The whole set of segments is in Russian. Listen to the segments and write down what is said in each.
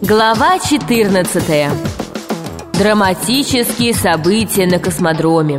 Глава 14. Драматические события на космодроме.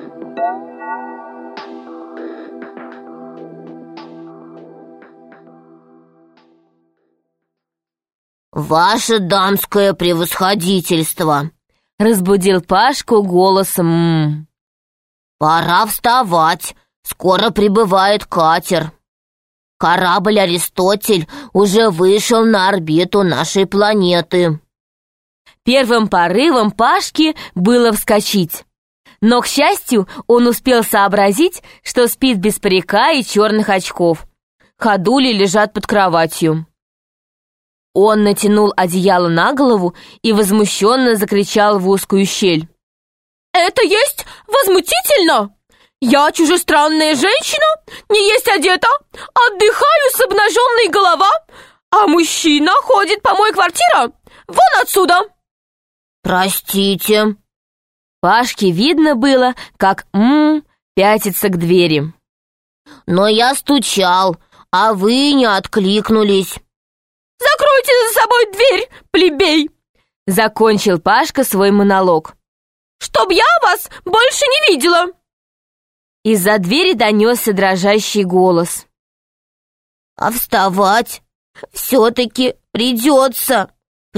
«Ваше дамское превосходительство!» — разбудил Пашку голосом. «Пора вставать, скоро прибывает катер. Корабль «Аристотель» уже вышел на орбиту нашей планеты». Первым порывом Пашки было вскочить. Но, к счастью, он успел сообразить, что спит без парика и черных очков. Ходули лежат под кроватью. Он натянул одеяло на голову и возмущенно закричал в узкую щель. «Это есть возмутительно! Я чужестранная женщина, не есть одета, отдыхаю с обнаженной голова, а мужчина ходит по моей квартире вон отсюда!» «Простите». Пашке видно было, как пятится к двери. «Но я стучал, а вы не откликнулись». «Закройте за собой дверь, плебей!» Закончил Пашка свой монолог. «Чтоб я вас больше не видела!» Из-за двери донесся дрожащий голос. «А вставать все-таки придется.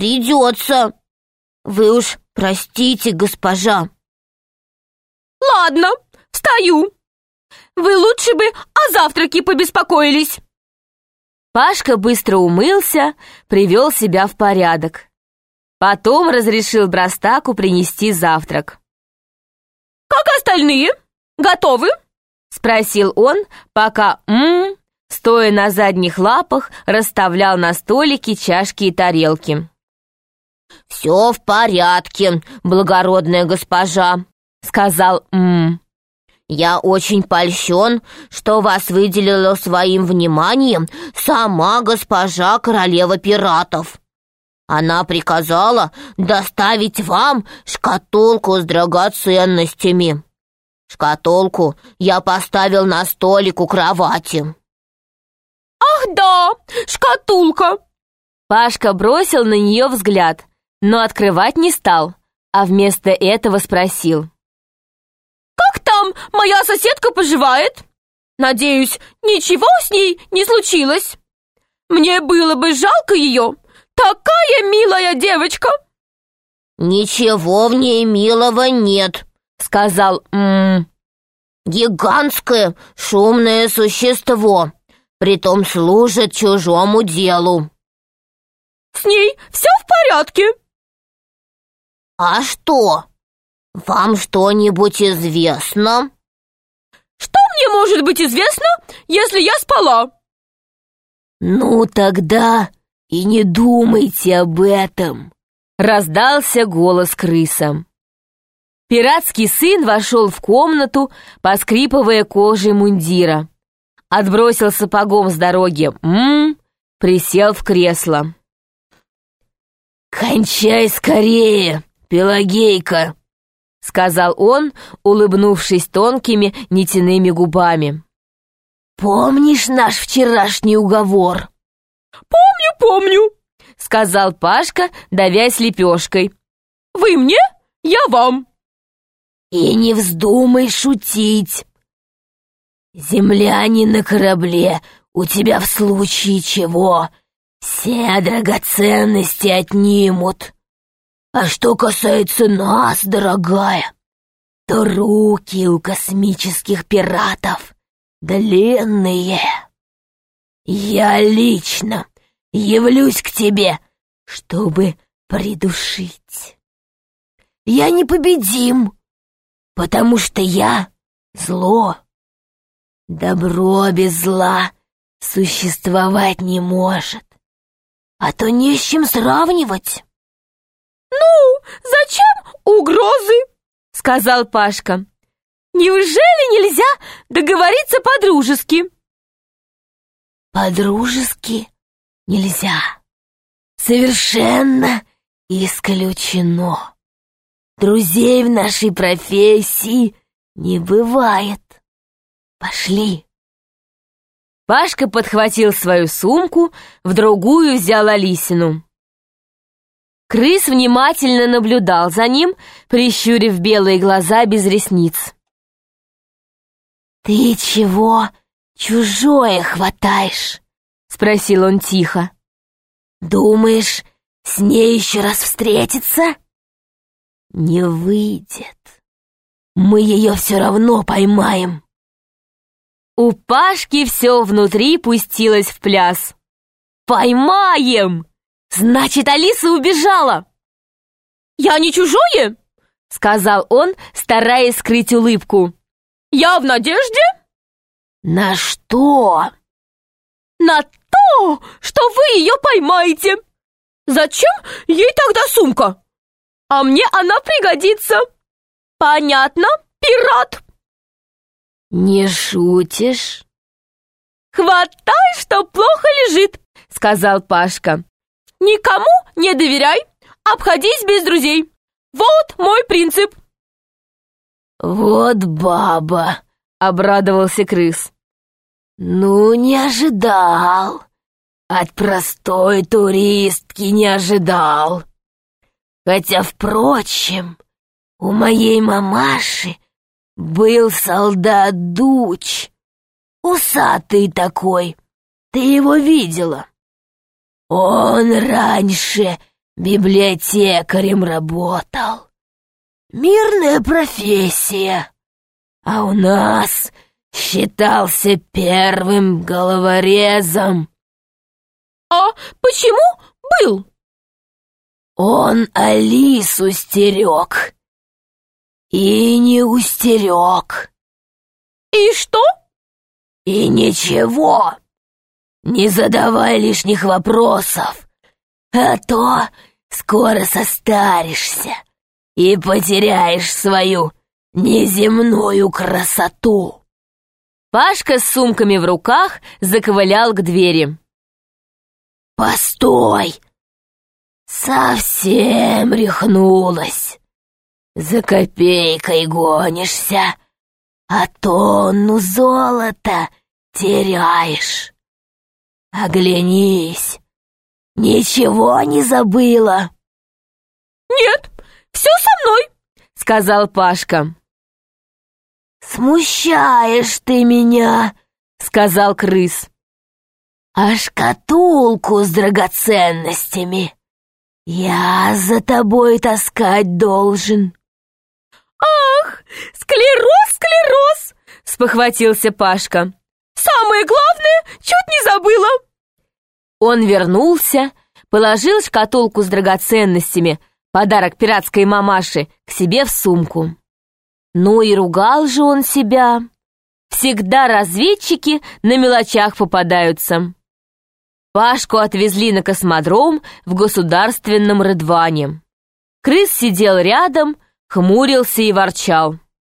Вы уж простите, госпожа». «Ладно, встаю. Вы лучше бы о завтраке побеспокоились». Пашка быстро умылся, привел себя в порядок. Потом разрешил Брастаку принести завтрак. «Как остальные? Готовы?» — спросил он, пока стоя на задних лапах, расставлял на столике чашки и тарелки. «Все в порядке, благородная госпожа», — сказал «Я очень польщен, что вас выделила своим вниманием сама госпожа королева пиратов. Она приказала доставить вам шкатулку с драгоценностями. Шкатулку я поставил на столик у кровати». «Ах да, шкатулка!» Пашка бросил на нее взгляд, но открывать не стал, а вместо этого спросил. «Как там моя соседка поживает? Надеюсь, ничего с ней не случилось? Мне было бы жалко ее, такая милая девочка!» «Ничего в ней милого нет», — сказал «Гигантское шумное существо, притом служит чужому делу». «С ней все в порядке?» «А что? Вам что-нибудь известно?» «Что мне может быть известно, если я спала?» «Ну тогда и не думайте об этом», — раздался голос крыса. Пиратский сын вошел в комнату, поскрипывая кожей мундира. Отбросил сапогом с дороги присел в кресло. «Кончай скорее, Пелагейка», — сказал он, улыбнувшись тонкими нитяными губами. «Помнишь наш вчерашний уговор?» «Помню», — сказал Пашка, давясь лепешкой. «Вы мне, я вам». «И не вздумай шутить. Земляне на корабле у тебя в случае чего все драгоценности отнимут. А что касается нас, дорогая, то руки у космических пиратов длинные. Я лично явлюсь к тебе, чтобы придушить. Я непобедим, потому что я зло. Добро без зла существовать не может, а то не с чем сравнивать». «Ну, зачем угрозы?» — сказал Пашка. «Неужели нельзя договориться по-дружески?» «По-дружески нельзя. Совершенно исключено. Друзей в нашей профессии не бывает. Пошли». Пашка подхватил свою сумку, в другую взял Алисину. Крыс внимательно наблюдал за ним, прищурив белые глаза без ресниц. «Ты чего чужое хватаешь?» — спросил он тихо. «Думаешь, с ней еще раз встретиться?» «Не выйдет. Мы ее все равно поймаем». У Пашки все внутри пустилось в пляс. «Поймаем! Значит, Алиса убежала!» «Я не чужое?» — сказал он, стараясь скрыть улыбку. «Я в надежде?» «На что?» «На то, что вы ее поймаете. Зачем ей тогда сумка? А мне она пригодится. Понятно, пират?» «Не шутишь?» «Хватай, что плохо лежит», — сказал Пашка. «Никому не доверяй, обходись без друзей. Вот мой принцип». «Вот баба», — обрадовался крыс. «Ну, не ожидал. От простой туристки не ожидал. Хотя, впрочем, у моей мамаши был солдат Дуч, усатый такой, ты его видела? Он раньше библиотекарем работал. Мирная профессия, а у нас считался первым головорезом». «А почему был?» «Он Алису стерег. И не устерег». «И что?» «И ничего. Не задавай лишних вопросов, а то скоро состаришься и потеряешь свою неземную красоту». Пашка с сумками в руках заковылял к двери. «Постой! Совсем рехнулась. За копейкой гонишься, а тонну золота теряешь. Оглянись, ничего не забыла?» «Нет, все со мной», — сказал Пашка. «Смущаешь ты меня», — сказал крыс. «А шкатулку с драгоценностями я за тобой таскать должен». «Ах, склероз!» — спохватился Пашка. «Самое главное, чуть не забыла!» Он вернулся, положил шкатулку с драгоценностями, подарок пиратской мамаше, к себе в сумку. Ну и ругал же он себя. Всегда разведчики на мелочах попадаются. Пашку отвезли на космодром в государственном Рыдване. Крыс сидел рядом, хмурился и ворчал.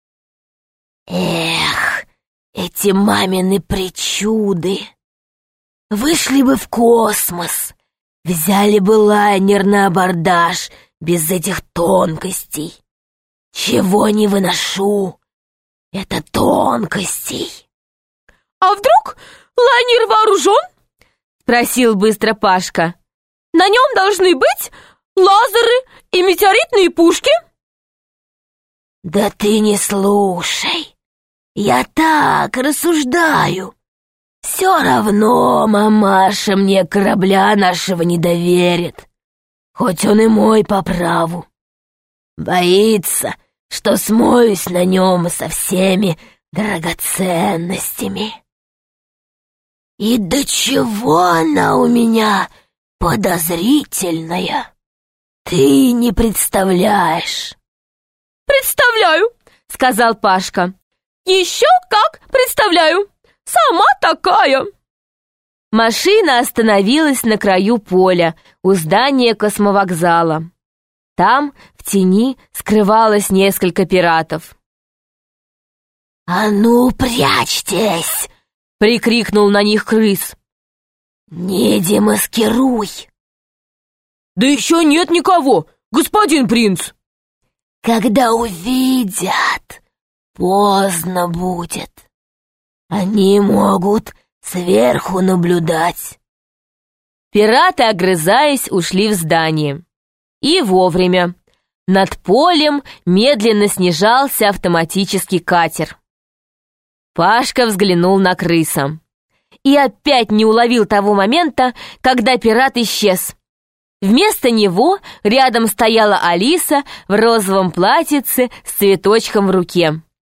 «Эх, эти мамины причуды! Вышли бы в космос, взяли бы лайнер на абордаж без этих тонкостей. Чего не выношу, это тонкостей». «А вдруг лайнер вооружен?» — спросил быстро Пашка. «На нем должны быть лазеры и метеоритные пушки». «Да ты не слушай, я так рассуждаю. Все равно мамаша мне корабля нашего не доверит, хоть он и мой по праву. Боится, что смоюсь на нем со всеми драгоценностями. И до чего она у меня подозрительная, ты не представляешь». «Представляю», — сказал Пашка. «Еще как представляю. Сама такая». Машина остановилась на краю поля у здания космовокзала. Там, в тени, скрывалось несколько пиратов. «А ну, прячьтесь!» — прикрикнул на них крыс. «Не демаскируй!» «Да еще нет никого, господин принц!» «Когда увидят, поздно будет. Они могут сверху наблюдать». Пираты, огрызаясь, ушли в здание. И вовремя. Над полем медленно снижался автоматический катер. Пашка взглянул на крыса. И опять не уловил того момента, когда пират исчез. Вместо него рядом стояла Алиса в розовом платьице с цветочком в руке.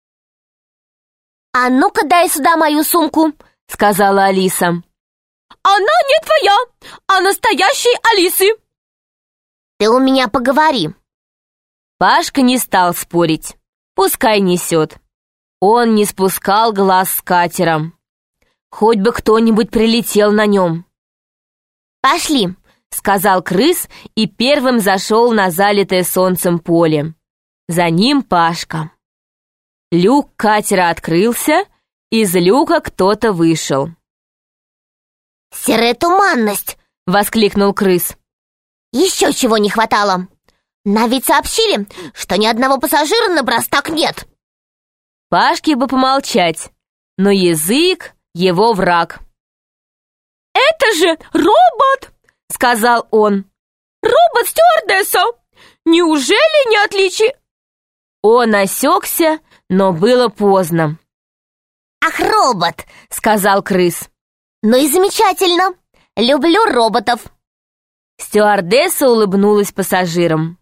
«А ну-ка дай сюда мою сумку», — сказала Алиса. «Она не твоя, а настоящей Алисы». «Ты у меня поговори». Пашка не стал спорить. Пускай несет. Он не спускал глаз с катера. Хоть бы кто-нибудь прилетел на нем. «Пошли», — сказал крыс и первым зашел на залитое солнцем поле. За ним Пашка. Люк катера открылся, из люка кто-то вышел. «Серая туманность!» — воскликнул крыс. «Еще чего не хватало! Нам ведь сообщили, что ни одного пассажира на Брастак нет!» Пашке бы помолчать, но язык — его враг. «Это же робот!» — сказал он. «Робот-стюардесса! Неужели не отличие?» Он осекся, но было поздно. «Ах, робот!» — сказал крыс. «Ну и замечательно! Люблю роботов!» Стюардесса улыбнулась пассажирам.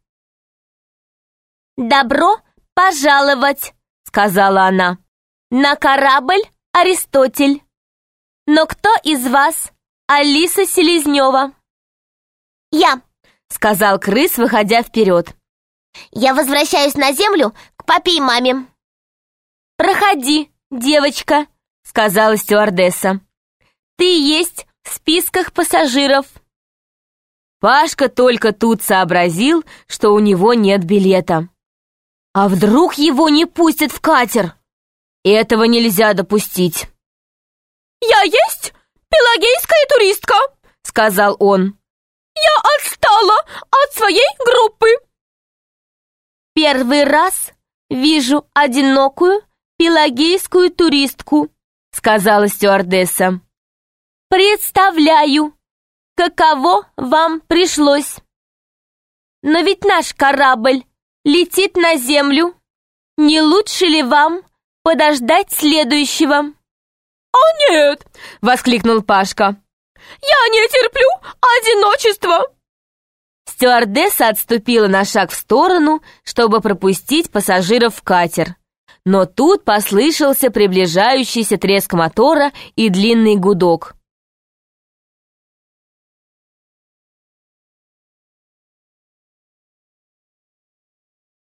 «Добро пожаловать!» — сказала она. «На корабль Аристотель. Но кто из вас Алиса Селезнева?» «Я», — сказал крыс, выходя вперед. «Я возвращаюсь на землю к папе и маме». «Проходи, девочка», — сказала стюардесса. «Ты есть в списках пассажиров». Пашка только тут сообразил, что у него нет билета. А вдруг его не пустят в катер? Этого нельзя допустить. «Я есть пелагейская туристка», — сказал он. «Я отстала от своей группы». «Первый раз вижу одинокую пелагейскую туристку», — сказала стюардесса. «Представляю, каково вам пришлось. Но ведь наш корабль летит на землю. Не лучше ли вам подождать следующего?» «О, нет!» — воскликнул Пашка. «Я не терплю одиночества!» Стюардесса отступила на шаг в сторону, чтобы пропустить пассажиров в катер. Но тут послышался приближающийся треск мотора и длинный гудок.